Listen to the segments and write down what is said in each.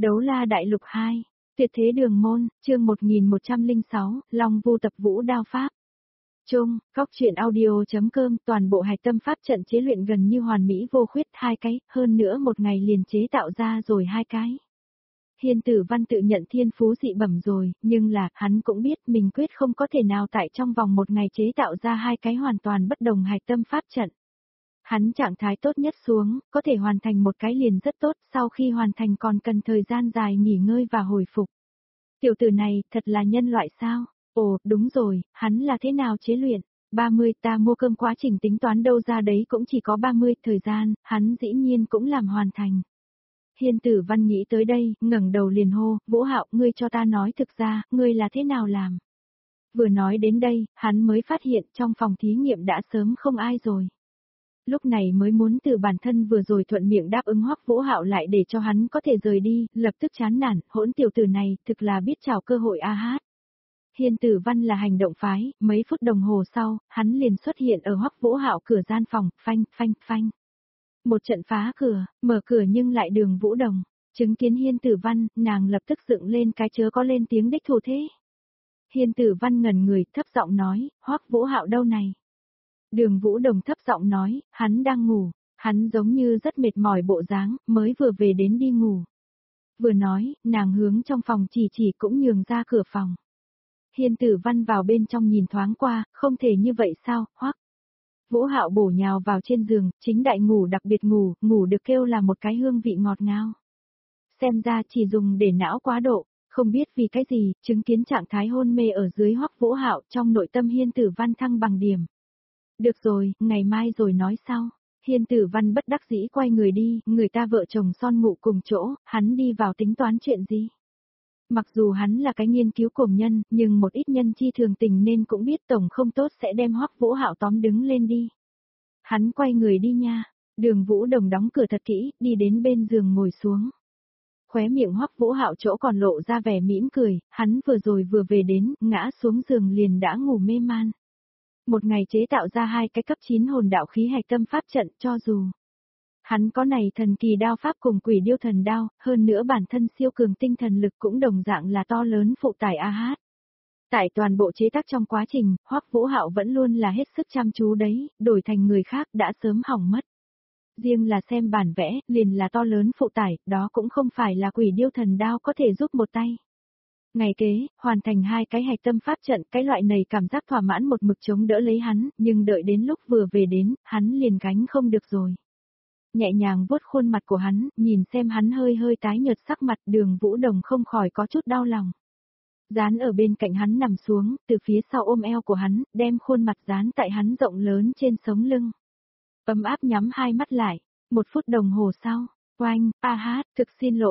Đấu la đại lục 2, tuyệt thế đường môn, chương 1106, Long Vu tập vũ đao pháp. Chung, góc truyện audio.com, toàn bộ hạch tâm pháp trận chế luyện gần như hoàn mỹ vô khuyết, 2 cái, hơn nữa một ngày liền chế tạo ra rồi 2 cái. Hiên Tử Văn tự nhận thiên phú dị bẩm rồi, nhưng là, hắn cũng biết mình quyết không có thể nào tại trong vòng một ngày chế tạo ra 2 cái hoàn toàn bất đồng hạch tâm pháp trận. Hắn trạng thái tốt nhất xuống, có thể hoàn thành một cái liền rất tốt, sau khi hoàn thành còn cần thời gian dài nghỉ ngơi và hồi phục. Tiểu tử này, thật là nhân loại sao? Ồ, đúng rồi, hắn là thế nào chế luyện? 30, ta mua cơm quá trình tính toán đâu ra đấy cũng chỉ có 30, thời gian, hắn dĩ nhiên cũng làm hoàn thành. Hiên Tử Văn nghĩ tới đây, ngẩng đầu liền hô, Vũ Hạo, ngươi cho ta nói thực ra, ngươi là thế nào làm? Vừa nói đến đây, hắn mới phát hiện trong phòng thí nghiệm đã sớm không ai rồi. Lúc này mới muốn từ bản thân vừa rồi thuận miệng đáp ứng Hoắc Vũ Hạo lại để cho hắn có thể rời đi, lập tức chán nản, hỗn tiểu tử này, thực là biết chào cơ hội a hát. Hiên Tử Văn là hành động phái, mấy phút đồng hồ sau, hắn liền xuất hiện ở Hoắc Vũ Hạo cửa gian phòng, phanh, phanh, phanh. Một trận phá cửa, mở cửa nhưng lại Đường Vũ Đồng, chứng kiến Hiên Tử Văn, nàng lập tức dựng lên cái chớ có lên tiếng đích thủ thế. Hiên Tử Văn ngẩn người, thấp giọng nói, Hoắc Vũ Hạo đâu này? Đường Vũ Đồng thấp giọng nói, hắn đang ngủ, hắn giống như rất mệt mỏi bộ dáng, mới vừa về đến đi ngủ. Vừa nói, nàng hướng trong phòng chỉ cũng nhường ra cửa phòng. Hiên Tử Văn vào bên trong nhìn thoáng qua, không thể như vậy sao, Hoắc. Vũ Hạo bổ nhào vào trên giường, chính đại ngủ đặc biệt ngủ được kêu là một cái hương vị ngọt ngào. Xem ra chỉ dùng để não quá độ, không biết vì cái gì, chứng kiến trạng thái hôn mê ở dưới Hoắc Vũ Hạo trong nội tâm Hiên Tử Văn thăng bằng điểm. Được rồi, ngày mai rồi nói sau. Hiên Tử Văn bất đắc dĩ quay người đi, người ta vợ chồng son ngủ cùng chỗ, hắn đi vào tính toán chuyện gì. Mặc dù hắn là cái nghiên cứu cuồng nhân, nhưng một ít nhân chi thường tình nên cũng biết tổng không tốt sẽ đem Hoắc Vũ Hạo tóm đứng lên đi. Hắn quay người đi nha, Đường Vũ Đồng đóng cửa thật kỹ, đi đến bên giường ngồi xuống. Khóe miệng Hoắc Vũ Hạo chỗ còn lộ ra vẻ mỉm cười, hắn vừa rồi vừa về đến, ngã xuống giường liền đã ngủ mê man. Một ngày chế tạo ra 2 cái cấp 9 hồn đạo khí hạch tâm pháp trận, cho dù hắn có này thần kỳ đao pháp cùng quỷ điêu thần đao, hơn nữa bản thân siêu cường tinh thần lực cũng đồng dạng là to lớn phụ tải a hát. Tại toàn bộ chế tác trong quá trình, Hoắc Vũ Hạo vẫn luôn là hết sức chăm chú đấy, đổi thành người khác đã sớm hỏng mất. Riêng là xem bản vẽ, liền là to lớn phụ tải, đó cũng không phải là quỷ điêu thần đao có thể giúp một tay. Ngày kế, hoàn thành 2 cái hạch tâm pháp trận, cái loại này cảm giác thỏa mãn một mực chống đỡ lấy hắn, nhưng đợi đến lúc vừa về đến, hắn liền gánh không được rồi. Nhẹ nhàng vuốt khuôn mặt của hắn, nhìn xem hắn hơi hơi tái nhợt sắc mặt, Đường Vũ Đồng không khỏi có chút đau lòng. Dán ở bên cạnh hắn nằm xuống, từ phía sau ôm eo của hắn, đem khuôn mặt dán tại hắn rộng lớn trên sống lưng. Ấm áp nhắm 2 mắt lại, 1 phút đồng hồ sau, oanh, a hát, thực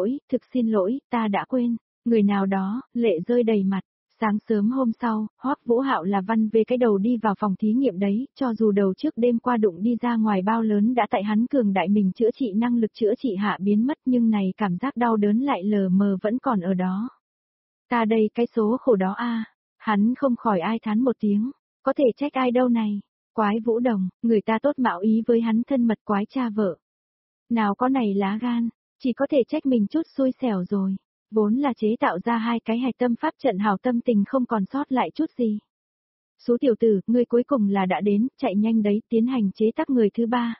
xin lỗi, ta đã quên. Người nào đó, lệ rơi đầy mặt. Sáng sớm hôm sau, Hoắc Vũ Hạo là văn về cái đầu đi vào phòng thí nghiệm đấy, cho dù đầu trước đêm qua đụng đi ra ngoài bao lớn đã tại hắn cường đại mình chữa trị năng lực chữa trị hạ biến mất, nhưng này cảm giác đau đớn lại lờ mờ vẫn còn ở đó. Ta đây cái số khổ đó a, hắn không khỏi ai thán một tiếng, có thể trách ai đâu này. Quái Vũ Đồng, người ta tốt mạo ý với hắn thân mật quái cha vợ. Nào có này lá gan, chỉ có thể trách mình chút xui xẻo rồi. Vốn là chế tạo ra 2 cái hạch tâm pháp trận hảo tâm tình không còn sót lại chút gì. Số tiểu tử, ngươi cuối cùng là đã đến, chạy nhanh đấy, tiến hành chế tác người thứ 3.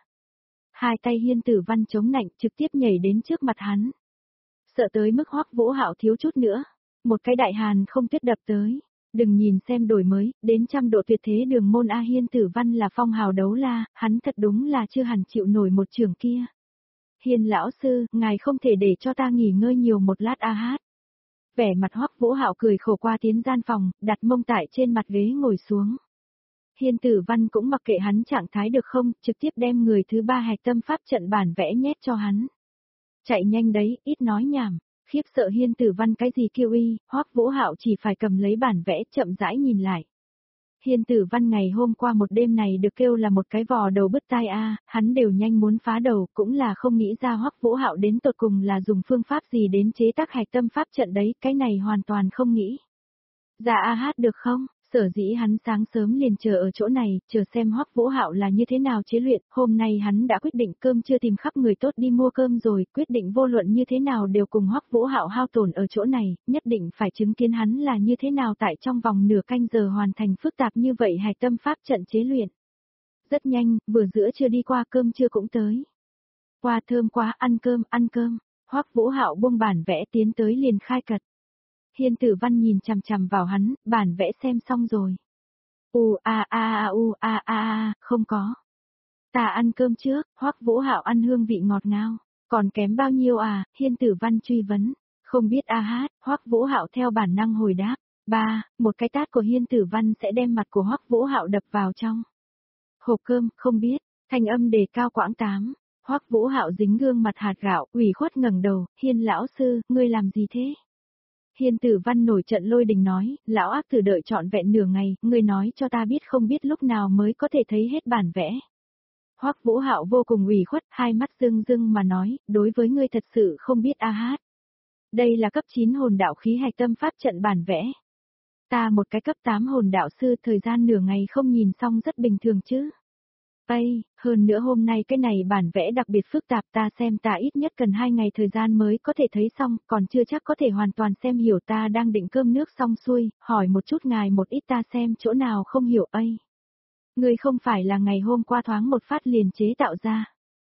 2 tay Hiên Tử Văn chống nạnh trực tiếp nhảy đến trước mặt hắn. Sợ tới mức Hoắc Vũ Hạo thiếu chút nữa. Một cái đại hàn không tuyết đập tới. Đừng nhìn xem đổi mới, đến 100 độ tuyệt thế đường môn A. Hiên Tử Văn là phong hào đấu la, hắn thật đúng là chưa hẳn chịu nổi một trường kia. Hiên lão sư, ngài không thể để cho ta nghỉ ngơi nhiều một lát a hát. Vẻ mặt Hoắc Vũ Hạo cười khổ qua tiến gian phòng, đặt mông tại trên mặt ghế ngồi xuống. Hiên Tử Văn cũng mặc kệ hắn trạng thái được không, trực tiếp đem người thứ 3 hạch tâm pháp trận bản vẽ nhét cho hắn. Chạy nhanh đấy, ít nói nhảm. Khiếp sợ Hiên Tử Văn cái gì kêu y, Hoắc Vũ Hạo chỉ phải cầm lấy bản vẽ chậm rãi nhìn lại. Hiên Tử Văn ngày hôm qua một đêm này được kêu là một cái vò đầu bứt tai a, hắn đều nhanh muốn phá đầu, cũng là không nghĩ ra Hoắc Vũ Hạo đến tột cùng là dùng phương pháp gì đến chế tác hạch tâm pháp trận đấy, cái này hoàn toàn không nghĩ. Dạ a hát được không, Sở dĩ hắn sáng sớm liền chờ ở chỗ này, chờ xem Hoắc Vũ Hạo là như thế nào chế luyện, hôm nay hắn đã quyết định cơm chưa tìm khắp người tốt đi mua cơm rồi, quyết định vô luận như thế nào đều cùng Hoắc Vũ Hạo hao tổn ở chỗ này, nhất định phải chứng kiến hắn là như thế nào tại trong vòng nửa canh giờ hoàn thành phức tạp như vậy hài tâm pháp trận chế luyện. Rất nhanh, vừa giữa trưa đi qua cơm trưa cũng tới. Qua thơm quá, ăn cơm. Hoắc Vũ Hạo buông bản vẽ tiến tới liền khai cật. Hiên Tử Văn nhìn chằm chằm vào hắn, bản vẽ xem xong rồi. Không có. Ta ăn cơm trước, Hoắc Vũ Hạo ăn hương vị ngọt ngào. Còn kém bao nhiêu à? Hiên Tử Văn truy vấn. Không biết a hát, Hoắc Vũ Hạo theo bản năng hồi đáp. Một cái tát của Hiên Tử Văn sẽ đem mặt của Hoắc Vũ Hạo đập vào trong hộp cơm, không biết. Thanh âm đề cao quãng 8. Hoắc Vũ Hạo dính gương mặt hạt gạo, ủy khuất ngẩng đầu, Hiên lão sư, ngươi làm gì thế? Hiên Tử Văn nổi trận lôi đình nói, lão ác tử đợi trọn vẹn nửa ngày, ngươi nói cho ta biết không biết lúc nào mới có thể thấy hết bản vẽ. Hoắc Vũ Hạo vô cùng ủy khuất, hai mắt rưng rưng mà nói, đối với ngươi thật sự không biết a hát. Đây là cấp 9 hồn đạo khí hạch tâm pháp trận bản vẽ. Ta một cái cấp 8 hồn đạo sư thời gian nửa ngày không nhìn xong rất bình thường chứ. Hơn nữa hôm nay cái này bản vẽ đặc biệt phức tạp ta xem ta ít nhất cần 2 ngày thời gian mới có thể thấy xong, còn chưa chắc có thể hoàn toàn xem hiểu ta đang định cơm nước xong xuôi, hỏi một chút ngài một ít ta xem chỗ nào không hiểu Người không phải là ngày hôm qua thoáng một phát liền chế tạo ra.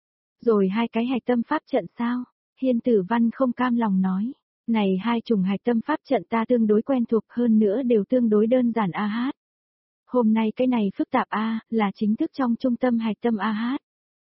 Rồi hai cái hạch tâm pháp trận sao? Hiên Tử Văn không cam lòng nói. Này hai chủng hạch tâm pháp trận ta tương đối quen thuộc hơn nữa đều tương đối đơn giản a hát. Hôm nay cái này phức tạp là chính thức trong trung tâm hạch tâm a hát.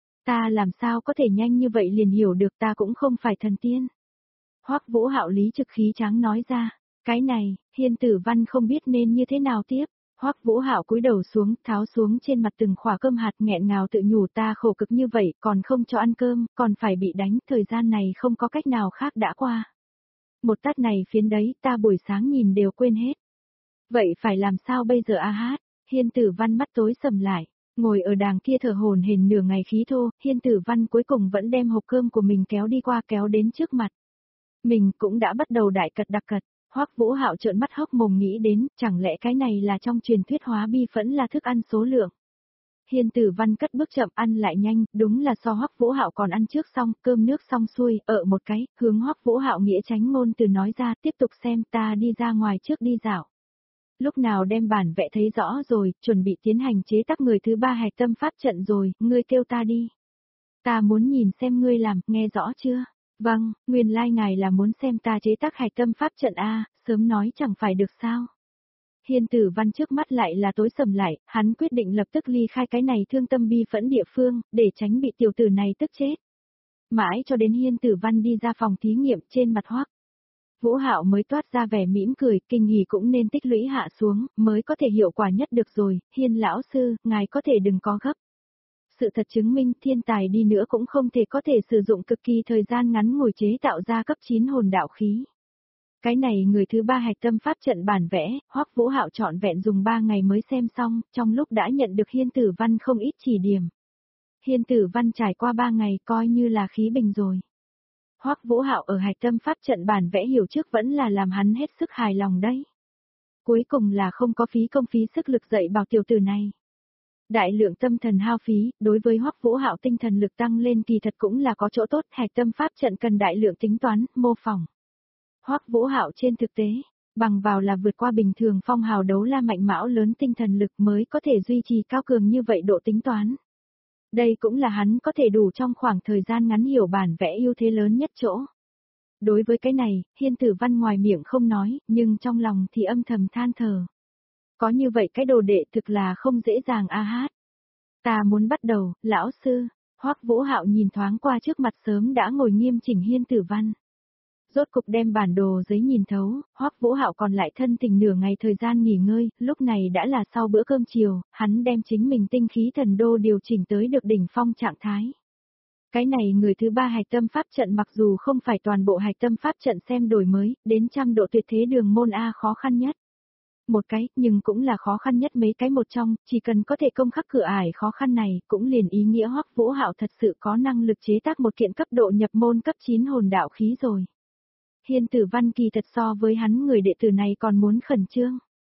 Ta làm sao có thể nhanh như vậy liền hiểu được ta cũng không phải thần tiên. Hoắc Vũ Hạo lý trực khí tráng nói ra. Cái này, Hiên Tử Văn không biết nên như thế nào tiếp. Hoắc Vũ Hạo cúi đầu xuống, tháo xuống trên mặt từng khỏa cơm hạt nghẹn ngào tự nhủ ta khổ cực như vậy, còn không cho ăn cơm, còn phải bị đánh, thời gian này không có cách nào khác đã qua. Một tát này phiến đấy, ta buổi sáng nhìn đều quên hết. Vậy phải làm sao bây giờ a hát? Hiên Tử Văn mắt tối sầm lại, ngồi ở đàng kia thở hổn hển nửa ngày khí thô, Hiên Tử Văn cuối cùng vẫn đem hộp cơm của mình kéo đi qua kéo đến trước mặt. Mình cũng đã bắt đầu đại cật đặc cật. Hoắc Vũ Hạo trợn mắt hốc mồm nghĩ đến, chẳng lẽ cái này là trong truyền thuyết hóa bi phẫn là thức ăn số lượng. Hiên Tử Văn cất bước chậm ăn lại nhanh, đúng là so Hoắc Vũ Hạo còn ăn trước xong, cơm nước xong xuôi, ở một cái, hướng Hoắc Vũ Hạo nghĩa tránh ngôn từ nói ra, tiếp tục xem ta đi ra ngoài trước đi dạo. Lúc nào đem bản vẽ thấy rõ rồi, chuẩn bị tiến hành chế tác người thứ 3 hạch tâm pháp trận rồi, ngươi kêu ta đi. Ta muốn nhìn xem ngươi làm, nghe rõ chưa? Vâng, nguyên lai ngài là muốn xem ta chế tác hạch tâm pháp trận sớm nói chẳng phải được sao. Hiên Tử Văn trước mắt lại là tối sầm lại, hắn quyết định lập tức ly khai cái này thương tâm bi phẫn địa phương, để tránh bị tiểu tử này tức chết. Mãi cho đến Hiên Tử Văn đi ra phòng thí nghiệm trên mặt Hoắc Vũ Hạo mới toát ra vẻ mỉm cười, kinh hỉ cũng nên tích lũy hạ xuống, mới có thể hiệu quả nhất được rồi, Hiên lão sư, ngài có thể đừng có gấp. Sự thật chứng minh thiên tài đi nữa cũng không thể có thể sử dụng cực kỳ thời gian ngắn ngồi chế tạo ra cấp 9 hồn đạo khí. Cái này người thứ 3 hạch tâm pháp trận bản vẽ, Hoắc Vũ Hạo trọn vẹn dùng 3 ngày mới xem xong, trong lúc đã nhận được Hiên Tử Văn không ít chỉ điểm. Hiên Tử Văn trải qua 3 ngày coi như là khí bình rồi. Hoắc Vũ Hạo ở hạch tâm pháp trận bản vẽ hiểu trước vẫn là làm hắn hết sức hài lòng đấy. Cuối cùng là không có phí công phí sức lực dạy bảo tiểu tử này. Đại lượng tâm thần hao phí, đối với Hoắc Vũ Hạo tinh thần lực tăng lên kỳ thật cũng là có chỗ tốt, hạch tâm pháp trận cần đại lượng tính toán, mô phỏng. Hoắc Vũ Hạo trên thực tế, bằng vào là vượt qua bình thường phong hào đấu la mạnh mão lớn tinh thần lực mới có thể duy trì cao cường như vậy độ tính toán. Đây cũng là hắn có thể đủ trong khoảng thời gian ngắn hiểu bản vẽ ưu thế lớn nhất chỗ. Đối với cái này, Hiên Tử Văn ngoài miệng không nói, nhưng trong lòng thì âm thầm than thở. Có như vậy cái đồ đệ thực là không dễ dàng a hát. Ta muốn bắt đầu, lão sư. Hoắc Vũ Hạo nhìn thoáng qua trước mặt sớm đã ngồi nghiêm chỉnh Hiên Tử Văn. Rốt cục đem bản đồ giấy nhìn thấu, Hoắc Vũ Hạo còn lại thân tình nửa ngày thời gian nghỉ ngơi, lúc này đã là sau bữa cơm chiều, hắn đem chính mình tinh khí thần đô điều chỉnh tới được đỉnh phong trạng thái. Cái này người thứ 3 hạch tâm pháp trận mặc dù không phải toàn bộ hạch tâm pháp trận xem đổi mới, đến trăm độ tuyệt thế đường môn A khó khăn nhất. Một cái, nhưng cũng là khó khăn nhất mấy cái một trong, chỉ cần có thể công khắc cửa ải khó khăn này, cũng liền ý nghĩa Hoắc Vũ Hạo thật sự có năng lực chế tác một kiện cấp độ nhập môn cấp 9 hồn đạo khí rồi. Hiên Tử Văn kỳ thật so với hắn người đệ tử này còn muốn khẩn trương.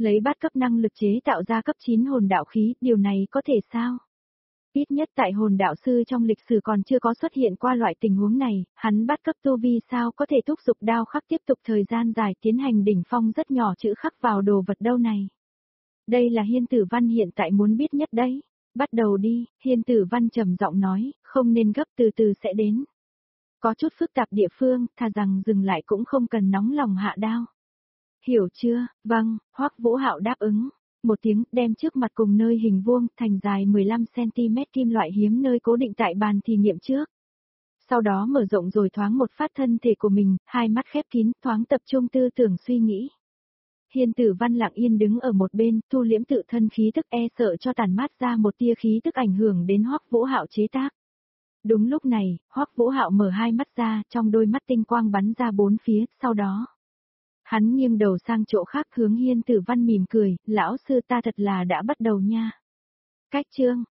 Lấy bát cấp năng lực chế tạo ra cấp 9 hồn đạo khí, điều này có thể sao? Ít nhất tại hồn đạo sư trong lịch sử còn chưa có xuất hiện qua loại tình huống này, hắn bát cấp tu vi sao có thể thúc giục đao khắc tiếp tục thời gian dài tiến hành đỉnh phong rất nhỏ chữ khắc vào đồ vật đâu này. Đây là Hiên Tử Văn hiện tại muốn biết nhất đấy. Bắt đầu đi, Hiên Tử Văn trầm giọng nói, không nên gấp, từ từ sẽ đến. Có chút phức tạp địa phương, thà rằng dừng lại cũng không cần nóng lòng hạ đao. Hiểu chưa? Vâng, Hoắc Vũ Hạo đáp ứng. Một tiếng, đem trước mặt cùng nơi hình vuông thành dài 15cm kim loại hiếm nơi cố định tại bàn thí nghiệm trước. Sau đó mở rộng rồi thoáng một phát thân thể của mình, hai mắt khép kín, thoáng tập trung tư tưởng suy nghĩ. Hiên Tử Văn lặng yên đứng ở một bên, thu liễm tự thân khí tức, e sợ cho tàn mát ra một tia khí tức ảnh hưởng đến Hoắc Vũ Hạo chế tác. Đúng lúc này, Hoắc Vũ Hạo mở hai mắt ra, trong đôi mắt tinh quang bắn ra bốn phía, sau đó hắn nghiêng đầu sang chỗ khác hướng Hiên Tử Văn mỉm cười, lão sư ta thật là đã bắt đầu nha. Cách chương,